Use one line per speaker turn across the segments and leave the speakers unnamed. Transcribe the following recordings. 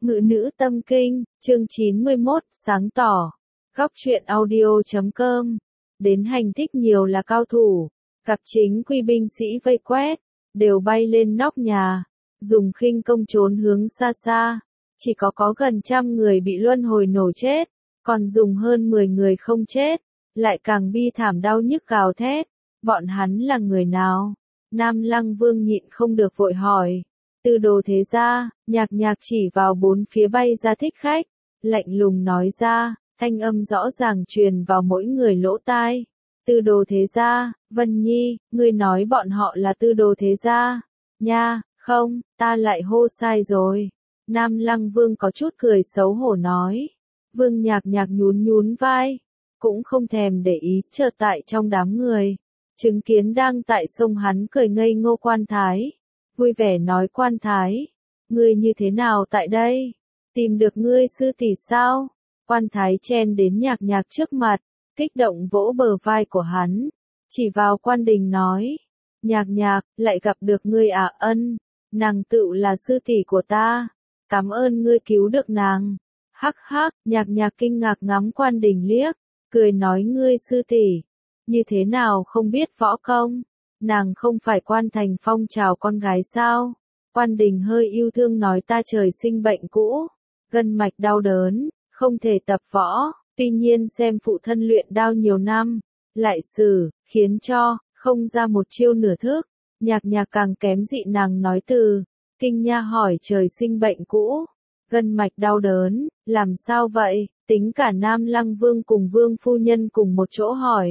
Ngự nữ tâm kinh, chương 91, sáng tỏ. Góc truyện audio.com. Đến hành thích nhiều là cao thủ, gặp chính quy binh sĩ vây quét, đều bay lên nóc nhà, dùng khinh công trốn hướng xa xa. Chỉ có gần 100 người bị luân hồi nổ chết, còn dùng hơn 10 người không chết, lại càng bi thảm đau nhức gào thét. Bọn hắn là người nào? Nam Lăng Vương nhịn không được vội hỏi. Tư Đồ Thế Gia, nhạc chỉ vào bốn phía bay ra thích khách, lạnh lùng nói ra, thanh âm rõ ràng truyền vào mỗi người lỗ tai. Tư Đồ Thế Gia, Vân Nhi, ngươi nói bọn họ là Tư Đồ Thế Gia. Nha, không, ta lại hô sai rồi. Nam Lăng Vương có chút cười xấu hổ nói. Vương nhạc nhún vai, cũng không thèm để ý, chợt tại trong đám người, chứng kiến đang tại sông hắn cười ngây ngô Quan Thái. Vui vẻ nói: Quan Thái, ngươi như thế nào tại đây? Tìm được ngươi sư tỷ sao? Quan Thái chen đến nhạc trước mặt, kích động vỗ bờ vai của hắn, chỉ vào Quan Đình nói: Nhạc, lại gặp được ngươi à? Ân, nàng tựu là sư tỷ của ta, cảm ơn ngươi cứu được nàng. Hắc, nhạc kinh ngạc ngắm Quan Đình liếc, cười nói: Ngươi sư tỷ, như thế nào không biết võ công? Nàng không phải Quan Thành Phong chào con gái sao? Quan Đình hơi yêu thương nói: ta trời sinh bệnh cũ, gân mạch đau đớn, không thể tập võ, tuy nhiên xem phụ thân luyện đao nhiều năm, lại xử, khiến cho, không ra một chiêu nửa thức. Nhạc càng kém dị nàng nói từ, kinh nha hỏi: trời sinh bệnh cũ, gân mạch đau đớn, làm sao vậy? Tính cả Nam Lăng Vương cùng Vương phu nhân cùng một chỗ hỏi.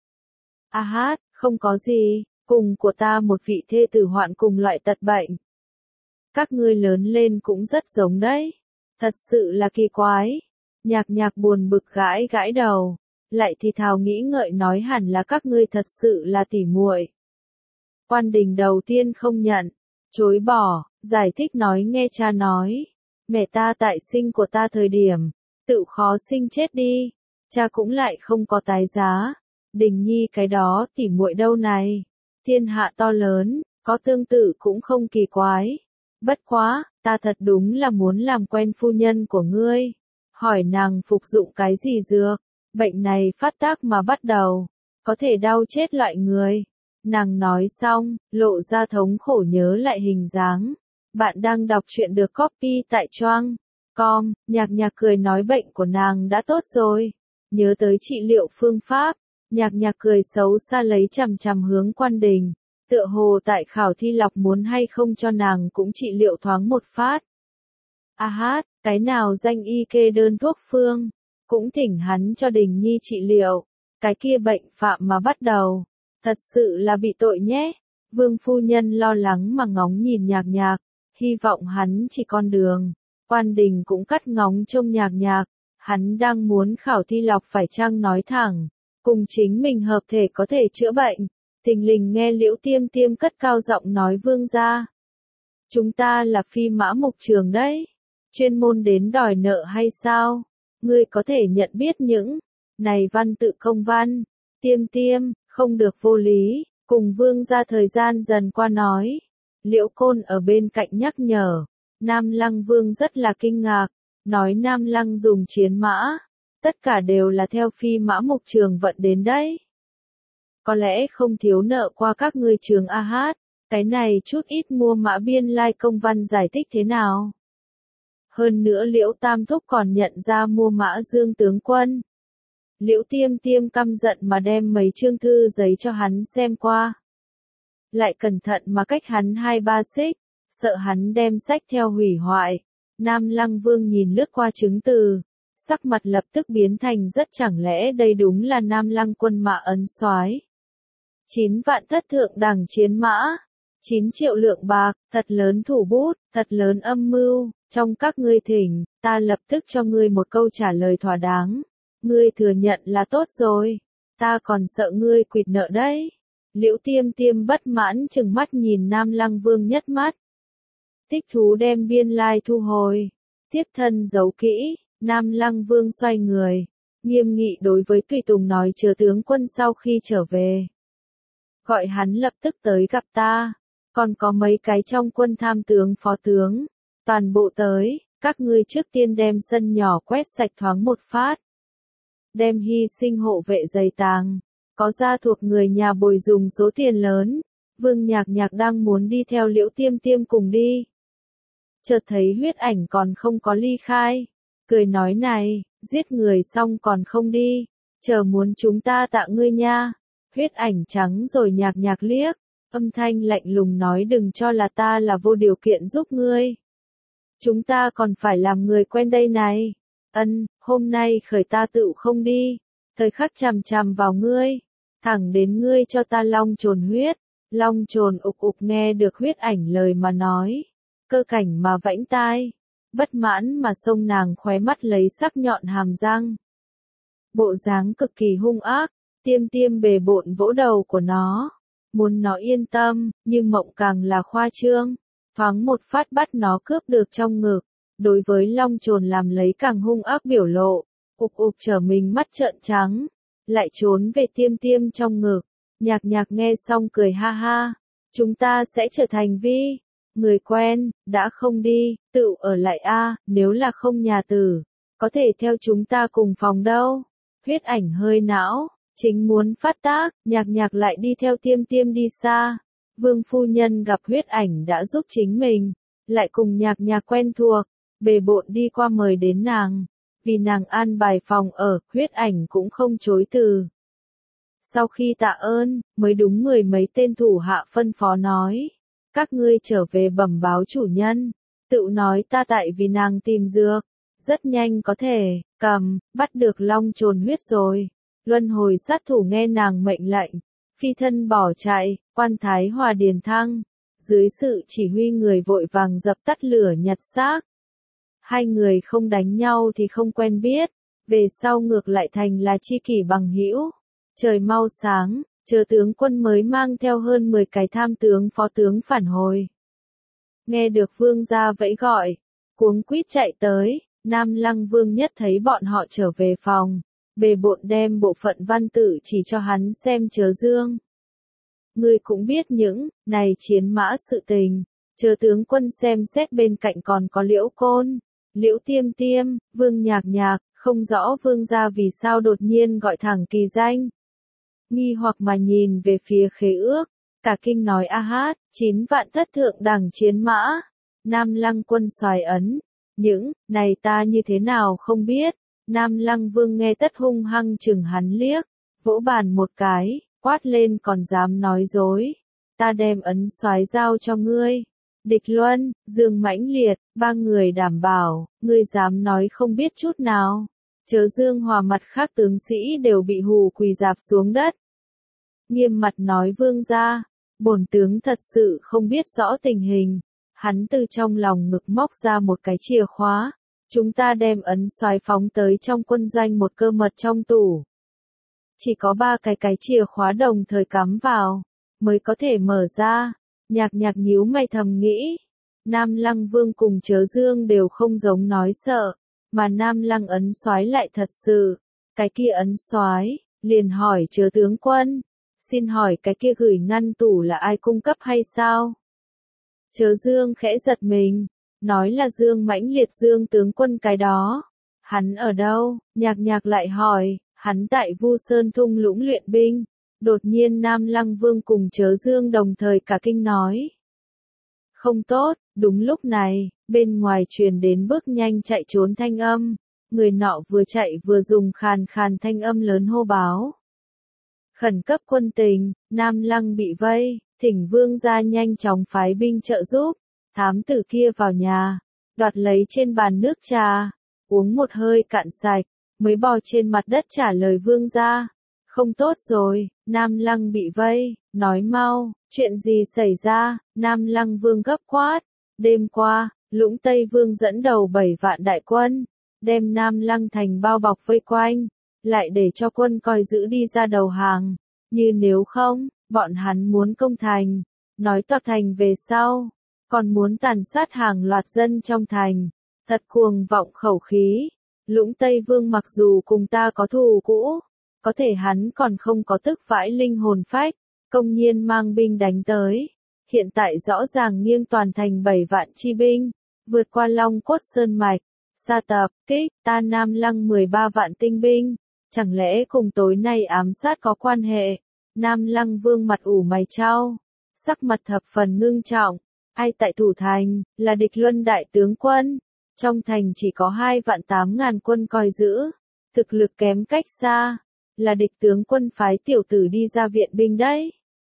Không có gì, cùng của ta một vị thê tử hoạn cùng loại tật bệnh. Các ngươi lớn lên cũng rất giống đấy, thật sự là kỳ quái. Nhạc buồn bực gãi đầu, lại thì thào nghĩ ngợi nói: hẳn là các ngươi thật sự là tỉ muội. Quan Đình đầu tiên không nhận, chối bỏ, giải thích nói: nghe cha nói, mẹ ta tại sinh của ta thời điểm, tự khó sinh chết đi, cha cũng lại không có tái giá. Đình Nhi cái đó tỉ muội đâu này, thiên hạ to lớn, có tương tự cũng không kỳ quái. Bất quá, ta thật đúng là muốn làm quen phu nhân của ngươi, hỏi nàng phục dụng cái gì dược, bệnh này phát tác mà bắt đầu, có thể đau chết loại người. Nàng nói xong, lộ ra thống khổ nhớ lại hình dáng. Bạn đang đọc truyện được copy tại Choang.com, nhạc cười nói: bệnh của nàng đã tốt rồi, nhớ tới trị liệu phương pháp. Nhạc cười xấu xa lấy chằm hướng Quan Đình, tựa hồ tại khảo thi lọc muốn hay không cho nàng cũng trị liệu thoáng một phát. Cái nào danh y kê đơn thuốc phương, cũng thỉnh hắn cho Đình Nhi trị liệu, cái kia bệnh phạm mà bắt đầu, thật sự là bị tội nhé. Vương phu nhân lo lắng mà ngóng nhìn nhạc, hy vọng hắn chỉ con đường. Quan Đình cũng cắt ngóng trông nhạc, hắn đang muốn khảo thi lọc phải chăng nói thẳng, cùng chính mình hợp thể có thể chữa bệnh. Thình lình nghe Liễu Tiêm cất cao giọng nói: Vương gia, chúng ta là Phi Mã Mục Trường đấy, chuyên môn đến đòi nợ hay sao? Ngươi có thể nhận biết những này văn tự công văn. Tiêm, không được vô lý, cùng Vương gia. Thời gian dần qua nói, Liễu Côn ở bên cạnh nhắc nhở. Nam Lăng Vương rất là kinh ngạc, nói: Nam Lăng dùng chiến mã, tất cả đều là theo Phi Mã Mục Trường vận đến đấy. Có lẽ không thiếu nợ qua các ngươi Trường. Cái này chút ít mua mã biên lai công văn giải thích thế nào? Hơn nữa Liễu Tam Thúc còn nhận ra mua mã Dương tướng quân. Liễu Tiêm căm giận mà đem mấy chương thư giấy cho hắn xem qua. Lại cẩn thận mà cách hắn 2-3 xích, sợ hắn đem sách theo hủy hoại. Nam Lăng Vương nhìn lướt qua chứng từ, sắc mặt lập tức biến thành rất: chẳng lẽ đây đúng là Nam Lăng quân mã ấn soái? 9 vạn thất thượng đẳng chiến mã, 9 triệu lượng bạc, thật lớn thủ bút, thật lớn âm mưu. Trong các ngươi thỉnh, ta lập tức cho ngươi một câu trả lời thỏa đáng. Ngươi thừa nhận là tốt rồi, ta còn sợ ngươi quỵt nợ đấy. Liễu Tiêm bất mãn trừng mắt nhìn Nam Lăng Vương nhất mắt. Thích thú đem biên lai thu hồi, tiếp thân giấu kỹ. Nam Lăng Vương xoay người, nghiêm nghị đối với tùy tùng nói: chờ tướng quân sau khi trở về, gọi hắn lập tức tới gặp ta, còn có mấy cái trong quân tham tướng phó tướng, toàn bộ tới. Các ngươi trước tiên đem sân nhỏ quét sạch thoáng một phát. Đem hy sinh hộ vệ giày tàng. Có gia thuộc người nhà bồi dùng số tiền lớn. Vương Nhạc Nhạc đang muốn đi theo Liễu Tiêm Tiêm cùng đi. Chợt thấy Huyết Ảnh còn không có ly khai. Cười nói này, giết người xong còn không đi. Chờ muốn chúng ta tạ ngươi nha. Huyết Ảnh trắng rồi Nhạc Nhạc liếc. Âm thanh lạnh lùng nói đừng cho là ta là vô điều kiện giúp ngươi. Chúng ta còn phải làm người quen đây này. Hôm nay khởi ta tựu không đi. Thời khắc chằm chằm vào ngươi. Thẳng đến ngươi cho ta long trồn huyết. Long trồn ục ục nghe được Huyết Ảnh lời mà nói. Cơ cảnh mà vẫy tai. Bất mãn mà xông nàng khóe mắt lấy sắc nhọn hàm răng. Bộ dáng cực kỳ hung ác. Tiêm Tiêm bề bộn vỗ đầu của nó. Muốn nó yên tâm, nhưng mộng càng là khoa trương. Thoáng một phát bắt nó cướp được trong ngực. Đối với long trồn làm lấy càng hung ác biểu lộ. Ục ục trở mình mắt trợn trắng. Lại trốn về Tiêm Tiêm trong ngực. Nhạc Nhạc nghe xong cười ha ha. Chúng ta sẽ trở thành người quen, đã không đi, tự ở lại a, nếu là không nhà tử. Có thể theo chúng ta cùng phòng đâu. Huyết Ảnh hơi não. Chính muốn phát tác, Nhạc Nhạc lại đi theo Tiêm Tiêm đi xa. Vương phu nhân gặp Huyết Ảnh đã giúp chính mình, lại cùng Nhạc Nhạc quen thuộc, bề bộn đi qua mời đến nàng. Vì nàng an bài phòng ở, Huyết Ảnh cũng không chối từ. Sau khi tạ ơn, mới đúng 10 mấy tên thủ hạ phân phó nói. Các ngươi trở về bẩm báo chủ nhân, tự nói ta tại vì nàng tìm dược. Rất nhanh có thể, bắt được long trồn huyết rồi. Luân hồi sát thủ nghe nàng mệnh lệnh, phi thân bỏ chạy, quan thái hòa điền thăng. Dưới sự chỉ huy người vội vàng dập tắt lửa nhặt xác. Hai người không đánh nhau thì không quen biết, về sau ngược lại thành là tri kỷ bằng hữu. Trời mau sáng, chờ tướng quân mới mang theo hơn 10 cái tham tướng phó tướng phản hồi. Nghe được vương gia vẫy gọi, cuống quýt chạy tới, Nam Lăng Vương nhất thấy bọn họ trở về phòng. Bề bộn đem bộ phận văn tự chỉ cho hắn xem Chớ Dương. Ngươi cũng biết những này chiến mã sự tình, chờ tướng quân xem xét bên cạnh còn có Liễu Côn, Liễu Tiêm Tiêm, Vương Nhạc Nhạc, không rõ vương gia vì sao đột nhiên gọi thẳng kỳ danh. Nghi hoặc mà nhìn về phía khế ước, cả kinh nói a hát, 9 vạn thất thượng đẳng chiến mã, Nam Lăng quân soái ấn, những này ta như thế nào không biết. Nam Lăng Vương nghe tất hung hăng chừng hắn liếc, vỗ bàn một cái, quát lên còn dám nói dối. Ta đem ấn soái giao cho ngươi. Địch Luân, Dương Mãnh Liệt, 3 người đảm bảo, ngươi dám nói không biết chút nào. Chớ Dương Hòa mặt khác tướng sĩ đều bị hù quỳ rạp xuống đất. Nghiêm mặt nói vương gia, bổn tướng thật sự không biết rõ tình hình. Hắn từ trong lòng ngực móc ra một cái chìa khóa. Chúng ta đem ấn soái phóng tới trong quân doanh một cơ mật trong tủ. Chỉ có 3 cái chìa khóa đồng thời cắm vào, mới có thể mở ra. Nhạc Nhạc nhíu mày thầm nghĩ. Nam Lăng Vương cùng Chớ Dương đều không giống nói sợ, mà Nam Lăng ấn soái lại thật sự. Cái kia ấn soái, liền hỏi Chớ tướng quân. Xin hỏi cái kia gửi ngăn tủ là ai cung cấp hay sao? Chớ Dương khẽ giật mình. Nói là Dương Mãnh Liệt Dương tướng quân cái đó. Hắn ở đâu? Nhạc Nhạc lại hỏi, hắn tại Vu Sơn thung lũng luyện binh. Đột nhiên Nam Lăng Vương cùng Chớ Dương đồng thời cả kinh nói. Không tốt, đúng lúc này, bên ngoài truyền đến bước nhanh chạy trốn thanh âm. Người nọ vừa chạy vừa dùng khàn khàn thanh âm lớn hô báo. Khẩn cấp quân tình, Nam Lăng bị vây, thỉnh vương gia nhanh chóng phái binh trợ giúp. Thám tử kia vào nhà, đoạt lấy trên bàn nước trà, uống một hơi cạn sạch, mới bò trên mặt đất trả lời vương gia. Không tốt rồi, Nam Lăng bị vây, nói mau, chuyện gì xảy ra, Nam Lăng Vương gấp quát. Đêm qua, Lũng Tây Vương dẫn đầu 7 vạn đại quân, đem Nam Lăng thành bao bọc vây quanh, lại để cho quân coi giữ đi ra đầu hàng, như nếu không, bọn hắn muốn công thành, nói toạc thành về sau, còn muốn tàn sát hàng loạt dân trong thành, thật cuồng vọng khẩu khí. Lũng Tây Vương mặc dù cùng ta có thù cũ, có thể hắn còn không có tức vãi linh hồn phách, công nhiên mang binh đánh tới. Hiện tại rõ ràng nghiêng toàn thành 7 vạn chi binh, vượt qua Long Cốt Sơn Mạch, sa tập, kích, ta Nam Lăng 13 vạn tinh binh, chẳng lẽ cùng tối nay ám sát có quan hệ? Nam Lăng Vương mặt ủ mày chau, sắc mặt thập phần ngưng trọng, ai tại thủ thành, là địch Luân đại tướng quân, trong thành chỉ có 2.800.000 quân coi giữ, thực lực kém cách xa, là địch tướng quân phái tiểu tử đi ra viện binh đấy.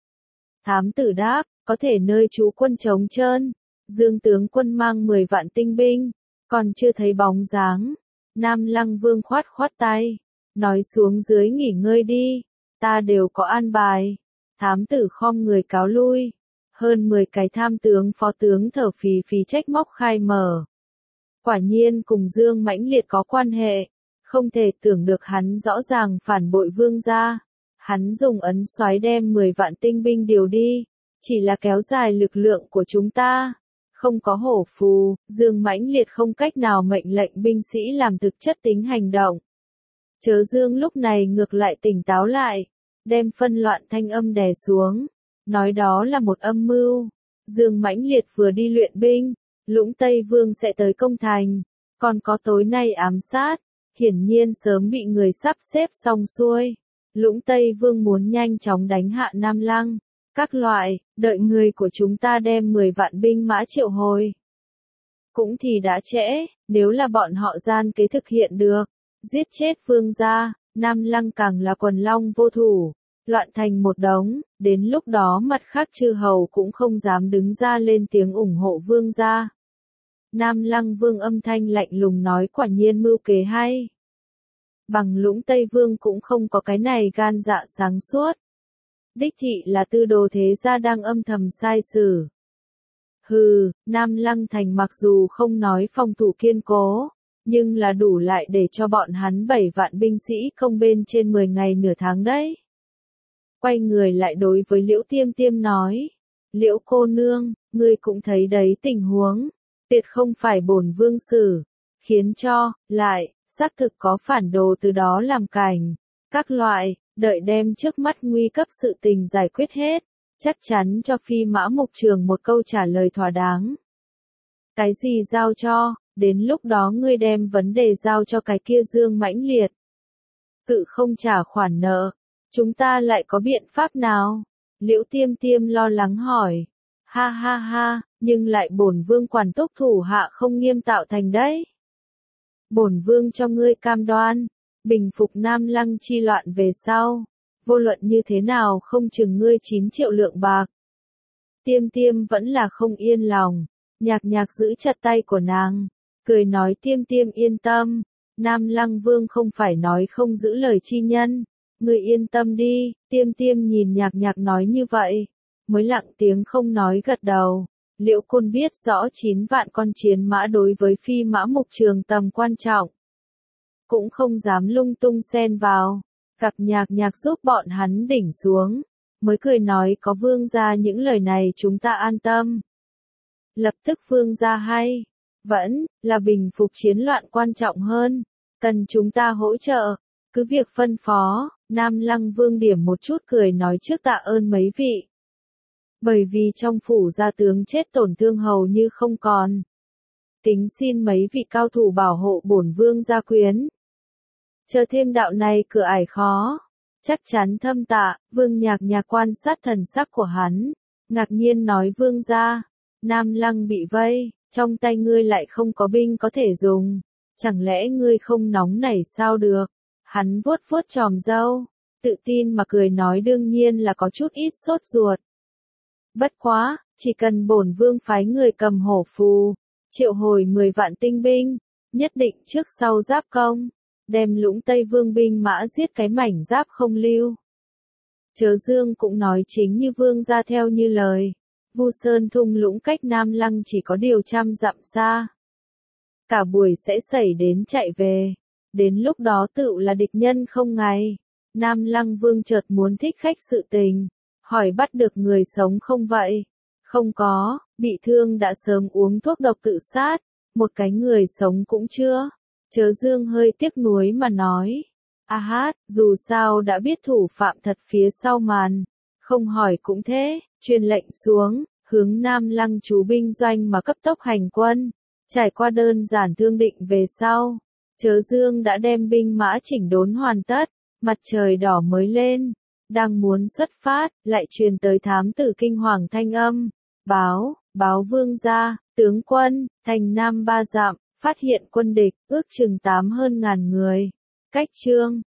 Thám tử đáp, có thể nơi trú quân trống trơn, Dương tướng quân mang 10 vạn tinh binh, còn chưa thấy bóng dáng. Nam Lăng Vương khoát khoát tay, nói xuống dưới nghỉ ngơi đi, ta đều có an bài. Thám tử khom người cáo lui, hơn 10 cái tham tướng phó tướng thở phì phì trách móc khai mở. Quả nhiên cùng Dương Mãnh Liệt có quan hệ, không thể tưởng được hắn rõ ràng phản bội vương gia. Hắn dùng ấn soái đem 10 vạn tinh binh điều đi, chỉ là kéo dài lực lượng của chúng ta. Không có hổ phù, Dương Mãnh Liệt không cách nào mệnh lệnh binh sĩ làm thực chất tính hành động. Chớ Dương lúc này ngược lại tỉnh táo lại, đem phân loạn thanh âm đè xuống, nói đó là một âm mưu. Dương Mãnh Liệt vừa đi luyện binh, Lũng Tây Vương sẽ tới công thành, còn có tối nay ám sát, hiển nhiên sớm bị người sắp xếp xong xuôi. Lũng Tây Vương muốn nhanh chóng đánh hạ Nam Lăng, các loại, đợi người của chúng ta đem 10 vạn binh mã triệu hồi. Cũng thì đã trễ, nếu là bọn họ gian kế thực hiện được, giết chết vương gia, Nam Lăng càng là quần long vô thủ, loạn thành một đống, đến lúc đó mặt khác chư hầu cũng không dám đứng ra lên tiếng ủng hộ vương gia. Nam Lăng Vương âm thanh lạnh lùng nói quả nhiên mưu kế hay. Bằng Lũng Tây Vương cũng không có cái này gan dạ sáng suốt. Đích thị là tư đồ thế gia đang âm thầm sai sử. Hừ, Nam Lăng thành mặc dù không nói phòng thủ kiên cố, nhưng là đủ lại để cho bọn hắn 7 vạn binh sĩ công bên trên 10 ngày nửa tháng đấy. Quay người lại đối với Liễu Tiêm Tiêm nói, Liễu cô nương, ngươi cũng thấy đấy tình huống, tuyệt không phải bổn vương xử, khiến cho, lại, xác thực có phản đồ từ đó làm cảnh, các loại, đợi đem trước mắt nguy cấp sự tình giải quyết hết, chắc chắn cho Phi Mã Mục Trường một câu trả lời thỏa đáng. Cái gì giao cho, đến lúc đó ngươi đem vấn đề giao cho cái kia Dương Mãnh Liệt. Tự không trả khoản nợ, chúng ta lại có biện pháp nào? Liễu Tiêm Tiêm lo lắng hỏi. Ha ha ha, nhưng lại bổn vương quản túc thủ hạ không nghiêm tạo thành đấy. Bổn vương cho ngươi cam đoan, bình phục Nam Lăng chi loạn về sau, vô luận như thế nào không chừng ngươi 9 triệu lượng bạc. Tiêm Tiêm vẫn là không yên lòng, Nhạc Nhạc giữ chặt tay của nàng, cười nói Tiêm Tiêm yên tâm, Nam Lăng Vương không phải nói không giữ lời chi nhân, ngươi yên tâm đi. Tiêm Tiêm nhìn Nhạc Nhạc nói như vậy, mới lặng tiếng không nói gật đầu. Liễu Côn biết rõ 9 vạn con chiến mã đối với Phi Mã Mục Trường tầm quan trọng, cũng không dám lung tung xen vào, gặp Nhạc Nhạc giúp bọn hắn đỉnh xuống, mới cười nói có vương gia những lời này chúng ta an tâm. Lập tức vương gia hay, vẫn là bình phục chiến loạn quan trọng hơn, cần chúng ta hỗ trợ, cứ việc phân phó. Nam Lăng Vương điểm một chút cười nói trước tạ ơn mấy vị. Bởi vì trong phủ gia tướng chết tổn thương hầu như không còn. Kính xin mấy vị cao thủ bảo hộ bổn vương gia quyến. Chờ thêm đạo này cửa ải khó. Chắc chắn thâm tạ, Vương Nhạc Nhạc quan sát thần sắc của hắn. Ngạc nhiên nói vương gia, Nam Lăng bị vây, trong tay ngươi lại không có binh có thể dùng. Chẳng lẽ ngươi không nóng nảy sao được? Hắn vuốt vuốt chòm râu, tự tin mà cười nói đương nhiên là có chút ít sốt ruột. Bất quá, chỉ cần bổn vương phái người cầm hổ phù, triệu hồi 10 vạn tinh binh, nhất định trước sau giáp công, đem Lũng Tây Vương binh mã giết cái mảnh giáp không lưu. Chớ Dương cũng nói chính như vương gia theo như lời, Vu Sơn thung lũng cách Nam Lăng chỉ có điều 100 dặm xa. Cả buổi sẽ xảy đến chạy về, đến lúc đó tựu là địch nhân không ngày. Nam Lăng Vương chợt muốn thích khách sự tình, hỏi bắt được người sống không vậy? Không có, bị thương đã sớm uống thuốc độc tự sát, một cái người sống cũng chưa. Chớ Dương hơi tiếc nuối mà nói, a hát, dù sao đã biết thủ phạm thật phía sau màn, không hỏi cũng thế, truyền lệnh xuống, hướng Nam Lăng chú binh doanh mà cấp tốc hành quân. Trải qua đơn giản thương định về sau, Chớ Dương đã đem binh mã chỉnh đốn hoàn tất, mặt trời đỏ mới lên, đang muốn xuất phát, lại truyền tới thám tử kinh hoàng thanh âm, báo vương gia, tướng quân, thành Nam 3 dặm, phát hiện quân địch, ước chừng 8 hơn ngàn người, cách Trương